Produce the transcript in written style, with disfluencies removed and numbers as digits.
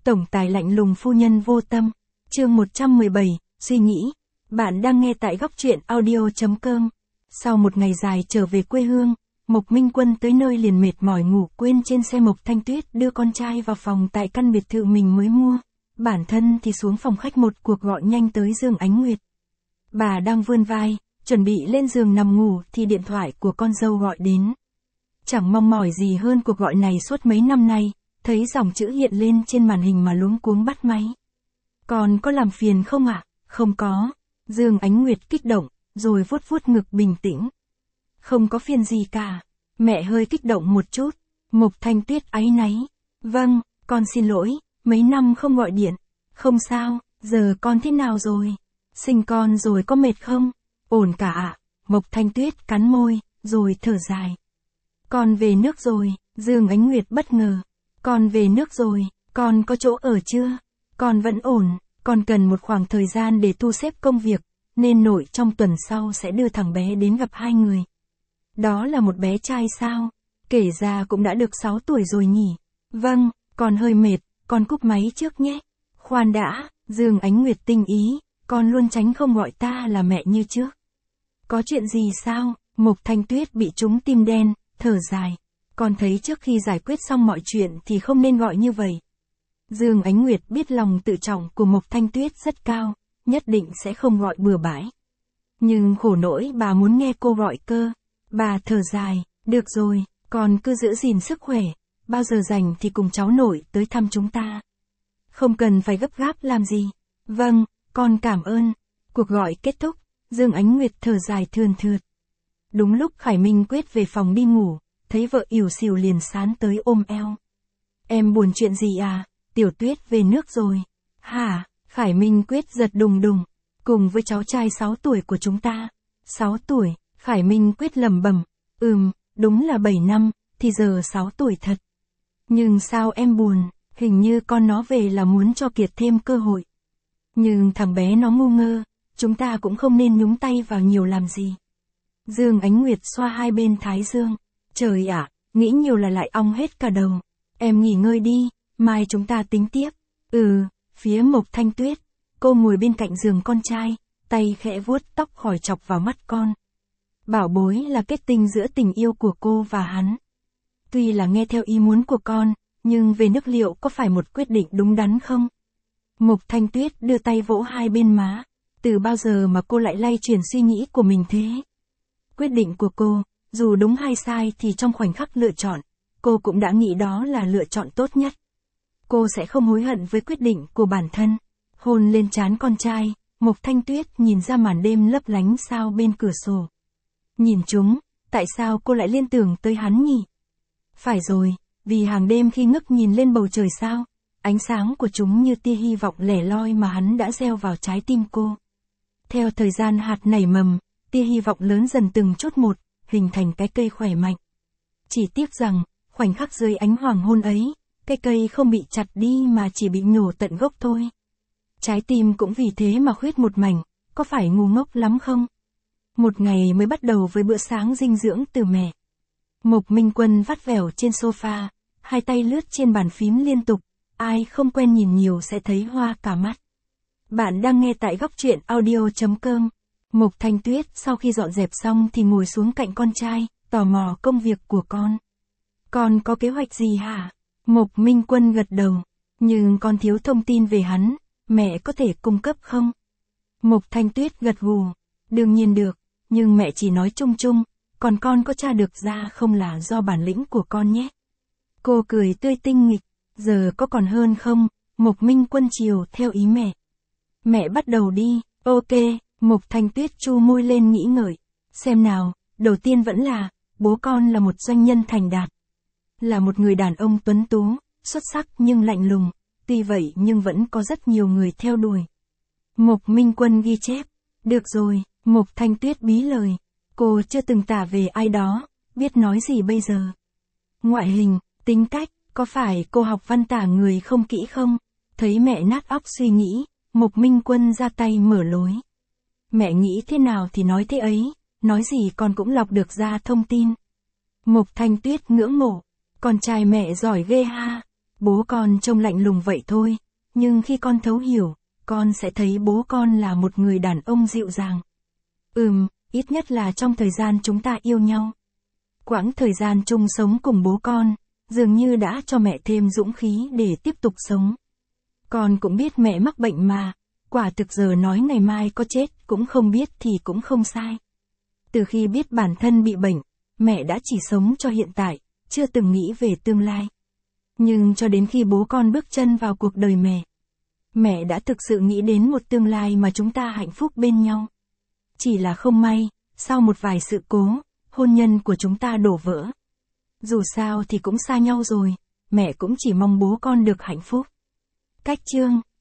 Tổng tài lạnh lùng phu nhân vô tâm. Chương 117, suy nghĩ. Bạn đang nghe tại góc truyện audio.com. Sau một ngày dài trở về quê hương, Mộc Minh Quân tới nơi liền mệt mỏi ngủ quên trên xe. Mộc Thanh Tuyết đưa con trai vào phòng tại căn biệt thự mình mới mua. Bản thân thì xuống phòng khách, một cuộc gọi nhanh tới Dương Ánh Nguyệt. Bà đang vươn vai, chuẩn bị lên giường nằm ngủ thì điện thoại của con dâu gọi đến. Chẳng mong mỏi gì hơn cuộc gọi này suốt mấy năm nay, thấy dòng chữ hiện lên trên màn hình mà luống cuống bắt máy. Con có làm phiền không ạ? Không có. Dương Ánh Nguyệt kích động, rồi vuốt vuốt ngực bình tĩnh. Không có phiền gì cả. Mẹ hơi kích động một chút. Mộc Thanh Tuyết áy náy. Vâng, con xin lỗi, mấy năm không gọi điện. Không sao, giờ con thế nào rồi? Sinh con rồi có mệt không? Ổn cả ạ. Mộc Thanh Tuyết cắn môi, rồi thở dài. Con về nước rồi. Dương Ánh Nguyệt bất ngờ. Con về nước rồi, con có chỗ ở chưa? Con vẫn ổn, con cần một khoảng thời gian để thu xếp công việc, nên nội trong tuần sau sẽ đưa thằng bé đến gặp hai người. Đó là một bé trai sao? Kể ra cũng đã được 6 tuổi rồi nhỉ? Vâng, con hơi mệt, con cúp máy trước nhé. Khoan đã, Dương Ánh Nguyệt tinh ý, con luôn tránh không gọi ta là mẹ như trước. Có chuyện gì sao? Mộc Thanh Tuyết bị trúng tim đen, thở dài. Con thấy trước khi giải quyết xong mọi chuyện thì không nên gọi như vậy. Dương Ánh Nguyệt biết lòng tự trọng của Mộc Thanh Tuyết rất cao, nhất định sẽ không gọi bừa bãi. Nhưng khổ nỗi bà muốn nghe cô gọi cơ. Bà thở dài, được rồi, con cứ giữ gìn sức khỏe, bao giờ rảnh thì cùng cháu nội tới thăm chúng ta. Không cần phải gấp gáp làm gì. Vâng, con cảm ơn. Cuộc gọi kết thúc, Dương Ánh Nguyệt thở dài thườn thượt. Đúng lúc Khải Minh Quyết về phòng đi ngủ, thấy vợ ỉu xìu liền sán tới ôm eo. Em buồn chuyện gì à? Tiểu Tuyết về nước rồi. Hả? Khải Minh Quyết giật đùng đùng. Cùng với cháu trai 6 tuổi của chúng ta. 6 tuổi, Khải Minh Quyết lẩm bẩm. Đúng là 7 năm, thì giờ 6 tuổi thật. Nhưng sao em buồn? Hình như con nó về là muốn cho Kiệt thêm cơ hội. Nhưng thằng bé nó ngu ngơ, chúng ta cũng không nên nhúng tay vào nhiều làm gì. Dương Ánh Nguyệt xoa hai bên thái dương. Trời ạ, nghĩ nhiều là lại ong hết cả đầu. Em nghỉ ngơi đi, mai chúng ta tính tiếp. Phía Mộc Thanh Tuyết, cô ngồi bên cạnh giường con trai, tay khẽ vuốt tóc khỏi chọc vào mắt con. Bảo bối là kết tinh giữa tình yêu của cô và hắn. Tuy là nghe theo ý muốn của con, nhưng về nước liệu có phải một quyết định đúng đắn không? Mộc Thanh Tuyết đưa tay vỗ hai bên má. Từ bao giờ mà cô lại lay chuyển suy nghĩ của mình thế? Quyết định của cô, dù đúng hay sai thì trong khoảnh khắc lựa chọn, cô cũng đã nghĩ đó là lựa chọn tốt nhất. Cô sẽ không hối hận với quyết định của bản thân. Hôn lên trán con trai, Mộc Thanh Tuyết nhìn ra màn đêm lấp lánh sao bên cửa sổ. Nhìn chúng, tại sao cô lại liên tưởng tới hắn nhỉ? Phải rồi, vì hàng đêm khi ngước nhìn lên bầu trời sao, ánh sáng của chúng như tia hy vọng lẻ loi mà hắn đã gieo vào trái tim cô. Theo thời gian hạt nảy mầm, tia hy vọng lớn dần từng chút một, hình thành cái cây khỏe mạnh. Chỉ tiếc rằng, khoảnh khắc dưới ánh hoàng hôn ấy, cái cây không bị chặt đi mà chỉ bị nhổ tận gốc thôi. Trái tim cũng vì thế mà khuyết một mảnh, có phải ngu ngốc lắm không? Một ngày mới bắt đầu với bữa sáng dinh dưỡng từ mẹ. Mộc Minh Quân vắt vẻo trên sofa, hai tay lướt trên bàn phím liên tục, ai không quen nhìn nhiều sẽ thấy hoa cả mắt. Bạn đang nghe tại góc truyện audio.com. Mộc Thanh Tuyết sau khi dọn dẹp xong thì ngồi xuống cạnh con trai, tò mò công việc của con. Con có kế hoạch gì hả? Mộc Minh Quân gật đầu. Nhưng con thiếu thông tin về hắn, mẹ có thể cung cấp không? Mộc Thanh Tuyết gật gù. Đương nhiên được, nhưng mẹ chỉ nói chung chung, còn con có tra được ra không là do bản lĩnh của con nhé. Cô cười tươi tinh nghịch. Giờ có còn hơn không? Mộc Minh Quân chiều theo ý mẹ. Mẹ bắt đầu đi. Ok. Mộc Thanh Tuyết chu môi lên nghĩ ngợi. Xem nào, đầu tiên vẫn là, bố con là một doanh nhân thành đạt. Là một người đàn ông tuấn tú, xuất sắc nhưng lạnh lùng, tuy vậy nhưng vẫn có rất nhiều người theo đuổi. Mộc Minh Quân ghi chép. Được rồi, Mộc Thanh Tuyết bí lời. Cô chưa từng tả về ai đó, biết nói gì bây giờ? Ngoại hình, tính cách, có phải cô học văn tả người không kỹ không? Thấy mẹ nát óc suy nghĩ, Mộc Minh Quân ra tay mở lối. Mẹ nghĩ thế nào thì nói thế ấy, nói gì con cũng lọc được ra thông tin. Mộc Thanh Tuyết ngưỡng mộ, con trai mẹ giỏi ghê ha. Bố con trông lạnh lùng vậy thôi, nhưng khi con thấu hiểu, con sẽ thấy bố con là một người đàn ông dịu dàng. Ít nhất là trong thời gian chúng ta yêu nhau. Quãng thời gian chung sống cùng bố con, dường như đã cho mẹ thêm dũng khí để tiếp tục sống. Con cũng biết mẹ mắc bệnh mà, quả thực giờ nói ngày mai có chết cũng không biết thì cũng không sai. Từ khi biết bản thân bị bệnh, mẹ đã chỉ sống cho hiện tại, chưa từng nghĩ về tương lai. Nhưng cho đến khi bố con bước chân vào cuộc đời mẹ đã thực sự nghĩ đến một tương lai mà chúng ta hạnh phúc bên nhau. Chỉ là không may, sau một vài sự cố, hôn nhân của chúng ta đổ vỡ. Dù sao thì cũng xa nhau rồi, mẹ cũng chỉ mong bố con được hạnh phúc. Cách chương